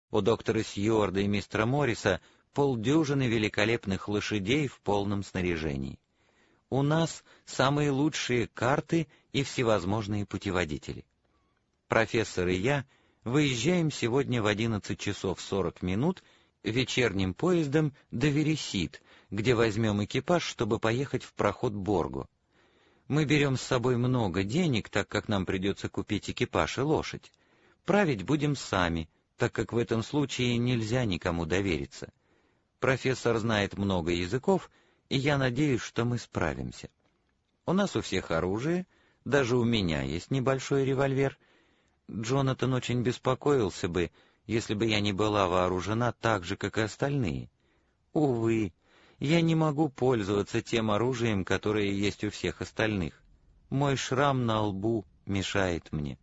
У доктора Сьюарда и мистера Морриса полдюжины великолепных лошадей в полном снаряжении. У нас самые лучшие карты и всевозможные путеводители. Профессор и я выезжаем сегодня в 11 часов 40 минут вечерним поездом до Вересит, где возьмем экипаж, чтобы поехать в проход Боргу. Мы берем с собой много денег, так как нам придется купить экипаж и лошадь. Править будем сами, так как в этом случае нельзя никому довериться. Профессор знает много языков, и я надеюсь, что мы справимся. У нас у всех оружие, даже у меня есть небольшой револьвер. Джонатан очень беспокоился бы, если бы я не была вооружена так же, как и остальные. Увы, я не могу пользоваться тем оружием, которое есть у всех остальных. Мой шрам на лбу мешает мне.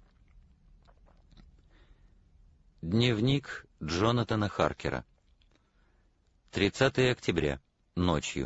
Дневник Джонатана Харкера. 30 октября. Ночью.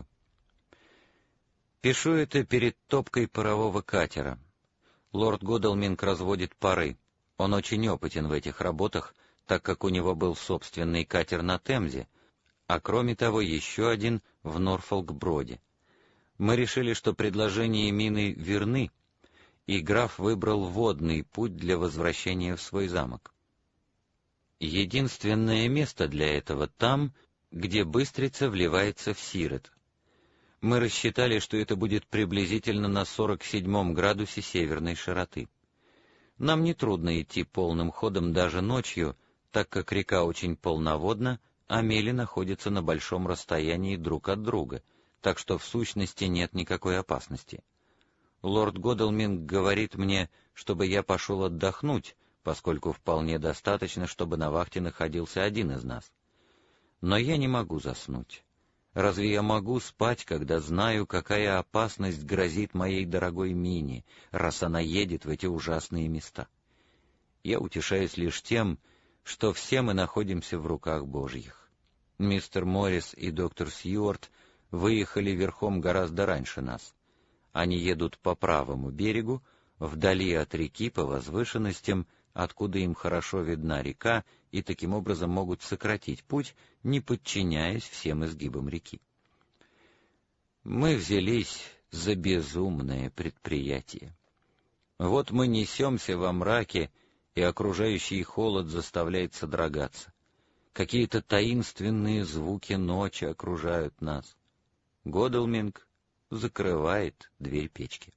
Пишу это перед топкой парового катера. Лорд Годалминг разводит пары. Он очень опытен в этих работах, так как у него был собственный катер на Темзе, а кроме того еще один в Норфолк-Броде. Мы решили, что предложения Мины верны, и граф выбрал водный путь для возвращения в свой замок. Единственное место для этого там, где Быстрица вливается в Сирот. Мы рассчитали, что это будет приблизительно на 47 градусе северной широты. Нам нетрудно идти полным ходом даже ночью, так как река очень полноводна, а мели находятся на большом расстоянии друг от друга, так что в сущности нет никакой опасности. Лорд Годалминг говорит мне, чтобы я пошел отдохнуть, поскольку вполне достаточно, чтобы на вахте находился один из нас. Но я не могу заснуть. Разве я могу спать, когда знаю, какая опасность грозит моей дорогой Мине, раз она едет в эти ужасные места? Я утешаюсь лишь тем, что все мы находимся в руках Божьих. Мистер Моррис и доктор Сьюарт выехали верхом гораздо раньше нас. Они едут по правому берегу, вдали от реки по возвышенностям, откуда им хорошо видна река, и таким образом могут сократить путь, не подчиняясь всем изгибам реки. Мы взялись за безумное предприятие. Вот мы несемся во мраке, и окружающий холод заставляет содрогаться. Какие-то таинственные звуки ночи окружают нас. Годалминг закрывает дверь печки.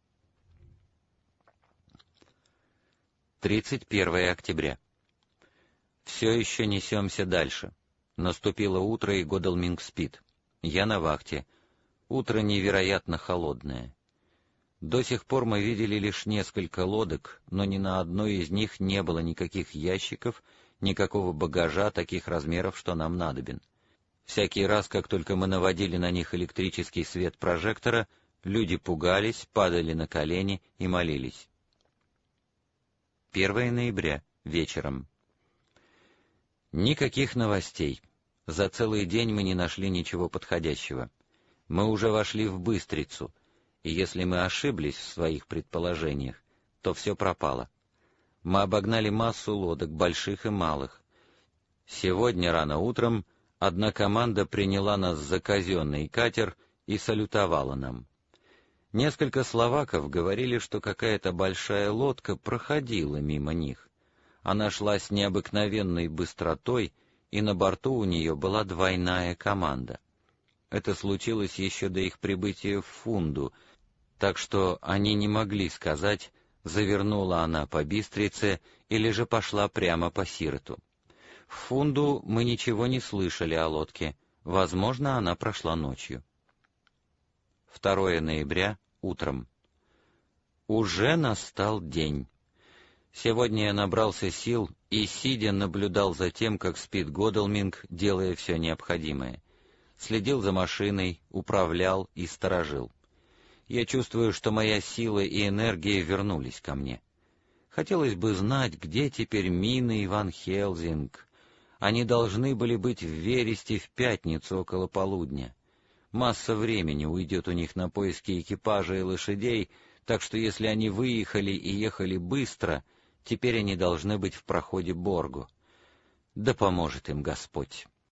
31 октября. Все еще несемся дальше. Наступило утро, и Годалминг спит. Я на вахте. Утро невероятно холодное. До сих пор мы видели лишь несколько лодок, но ни на одной из них не было никаких ящиков, никакого багажа таких размеров, что нам надобен. Всякий раз, как только мы наводили на них электрический свет прожектора, люди пугались, падали на колени и молились. 1 ноября. Вечером. Никаких новостей. За целый день мы не нашли ничего подходящего. Мы уже вошли в Быстрицу, и если мы ошиблись в своих предположениях, то все пропало. Мы обогнали массу лодок, больших и малых. Сегодня рано утром одна команда приняла нас за казенный катер и салютовала нам. Несколько словаков говорили, что какая-то большая лодка проходила мимо них. Она шла с необыкновенной быстротой, и на борту у нее была двойная команда. Это случилось еще до их прибытия в Фунду, так что они не могли сказать, завернула она по Бистрице или же пошла прямо по Сироту. В Фунду мы ничего не слышали о лодке, возможно, она прошла ночью. 2 ноября, утром. Уже настал день. Сегодня я набрался сил и, сидя, наблюдал за тем, как спит Годалминг, делая все необходимое. Следил за машиной, управлял и сторожил. Я чувствую, что моя сила и энергия вернулись ко мне. Хотелось бы знать, где теперь Мина и Ван Хелзинг. Они должны были быть в Вересте в пятницу около полудня. Масса времени уйдет у них на поиски экипажа и лошадей, так что если они выехали и ехали быстро, теперь они должны быть в проходе Боргу. Да поможет им Господь.